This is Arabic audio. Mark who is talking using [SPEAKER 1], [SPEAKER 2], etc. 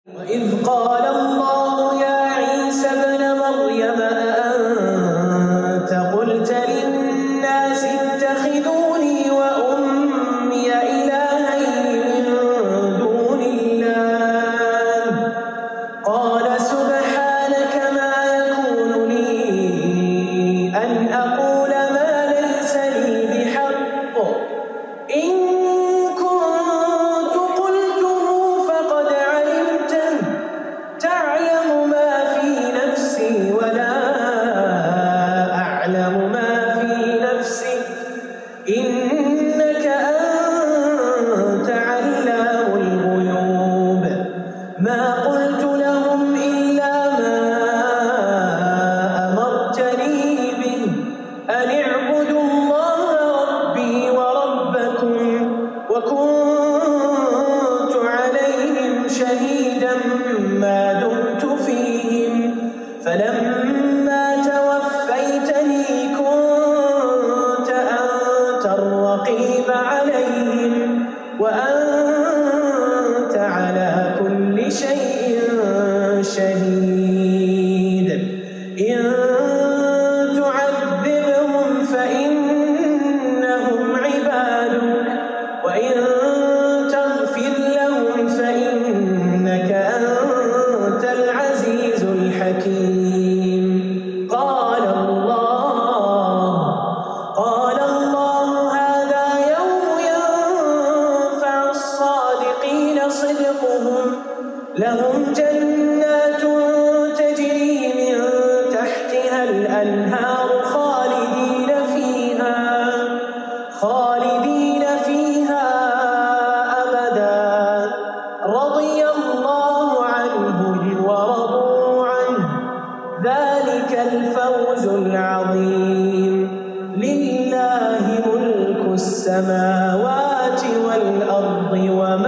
[SPEAKER 1] وإذ قال الله يا عيسى ابن مريم أأنت قلت للناس اتخذوني وأمي إلهين من دون الله قال سبحانك ما يكون لي أن أقول ما ليس لي بحق إن كنت قلته فقد علمته تعلم ما في نفسي ولا أعلم ما في نفسك إنك أنت علام الغيوب ما قلت لهم إلا ما أمرتني به أن اعبدوا الله ربي وربكم وكنت عليهم شهيدا ما دمت فيهم فلما توفيتني كنت أنت الرقيب عليهم وأنت على كل شيء شهيد إن تعذبهم فإنهم عبادك وإن تغفر لهم فإنك أنت العزيز الحكيم قال الله هذا يوم ينفع الصادقين صدقهم لهم جنات تجري من تحتها الأنهار خالدين فيها أبدا رضي الله عنهم ورضوا عنه ذلك الفوز العظيم لله ملك السماوات والأرض